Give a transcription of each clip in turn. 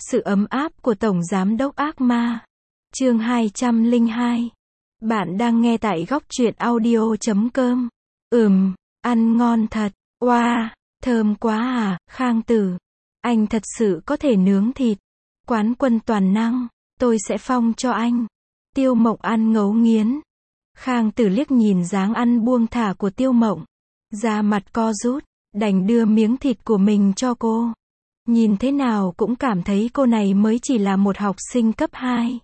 Sự ấm áp của Tổng Giám đốc Ác Ma. Chương 202. Bạn đang nghe tại góc truyện audio.com. Ăn ngon thật. Wow, thơm quá à, Khang Tử. Anh thật sự có thể nướng thịt. Quán quân toàn năng, tôi sẽ phong cho anh. Tiêu Mộng ăn ngấu nghiến. Khang Tử liếc nhìn dáng ăn buông thả của Tiêu Mộng. Da mặt co rút, đành đưa miếng thịt của mình cho cô. Nhìn thế nào cũng cảm thấy cô này mới chỉ là một học sinh cấp 2.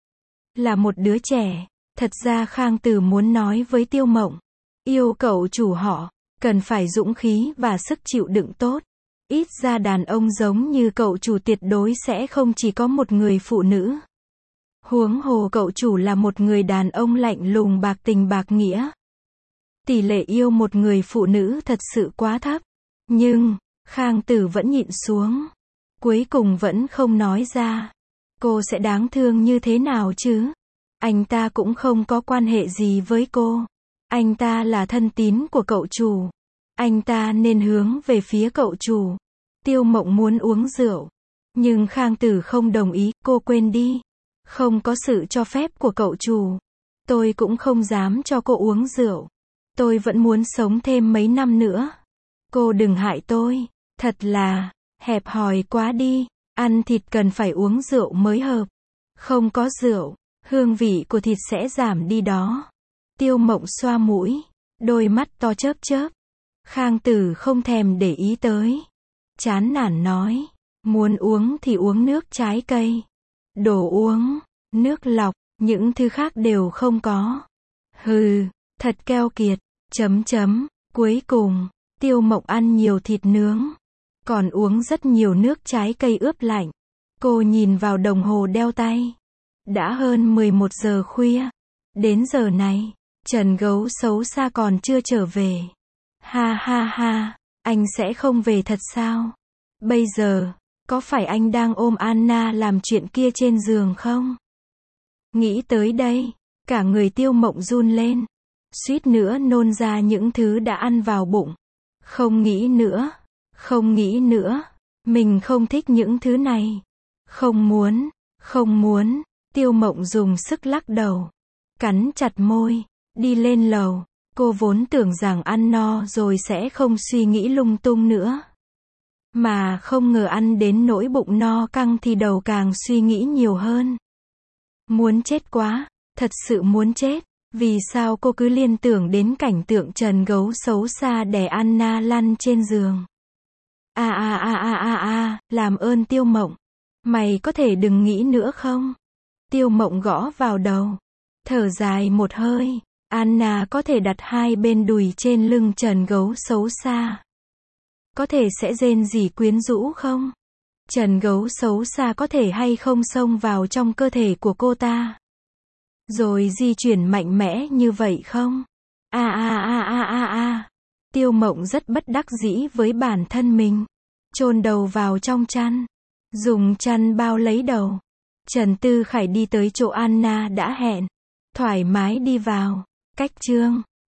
Là một đứa trẻ. Thật ra Khang Tử muốn nói với Tiêu Mộng. Yêu cậu chủ họ, cần phải dũng khí và sức chịu đựng tốt. Ít ra đàn ông giống như cậu chủ tuyệt đối sẽ không chỉ có một người phụ nữ. Huống hồ cậu chủ là một người đàn ông lạnh lùng bạc tình bạc nghĩa. Tỷ lệ yêu một người phụ nữ thật sự quá thấp. Nhưng, Khang Tử vẫn nhịn xuống. Cuối cùng vẫn không nói ra. Cô sẽ đáng thương như thế nào chứ? Anh ta cũng không có quan hệ gì với cô. Anh ta là thân tín của cậu chủ. Anh ta nên hướng về phía cậu chủ. Tiêu Mộng muốn uống rượu. Nhưng Khang Tử không đồng ý, cô quên đi. Không có sự cho phép của cậu chủ. Tôi cũng không dám cho cô uống rượu. Tôi vẫn muốn sống thêm mấy năm nữa. Cô đừng hại tôi. Thật là hẹp hòi quá đi. Ăn thịt cần phải uống rượu mới hợp. Không có rượu, hương vị của thịt sẽ giảm đi đó. Tiêu Mộng xoa mũi, đôi mắt to chớp chớp. Khang Tử không thèm để ý tới. Chán nản nói, muốn uống thì uống nước trái cây. Đồ uống, nước lọc, những thứ khác đều không có. Hừ, thật keo kiệt. Cuối cùng, Tiêu Mộng ăn nhiều thịt nướng. Còn uống rất nhiều nước trái cây ướp lạnh. Cô nhìn vào đồng hồ đeo tay. Đã hơn 11 giờ khuya. Đến giờ này, Trần Gấu xấu xa còn chưa trở về. Ha ha ha, anh sẽ không về thật sao? Bây giờ, có phải anh đang ôm Anna làm chuyện kia trên giường không? Nghĩ tới đây, cả người Tiêu Mộng run lên. Suýt nữa nôn ra những thứ đã ăn vào bụng. Không nghĩ nữa. Mình không thích những thứ này. Không muốn. Tiêu Mộng dùng sức lắc đầu. Cắn chặt môi. Đi lên lầu. Cô vốn tưởng rằng ăn no rồi sẽ không suy nghĩ lung tung nữa. Mà không ngờ ăn đến nỗi bụng no căng thì đầu càng suy nghĩ nhiều hơn. Muốn chết quá. Thật sự muốn chết. Vì sao cô cứ liên tưởng đến cảnh tượng Trần Gấu xấu xa đè Anna lăn trên giường. Làm ơn Tiêu Mộng. Mày có thể đừng nghĩ nữa không? Tiêu Mộng gõ vào đầu. Thở dài một hơi. Anna có thể đặt hai bên đùi trên lưng Trần Gấu xấu xa. Có thể sẽ rên rỉ quyến rũ không? Trần Gấu xấu xa có thể hay không xông vào trong cơ thể của cô ta? Rồi di chuyển mạnh mẽ như vậy không? Tiêu Mộng rất bất đắc dĩ với bản thân mình. Chôn đầu vào trong chăn. Dùng chăn bao lấy đầu. Trần Tư Khải đi tới chỗ Anna đã hẹn. Thoải mái đi vào. Cách chương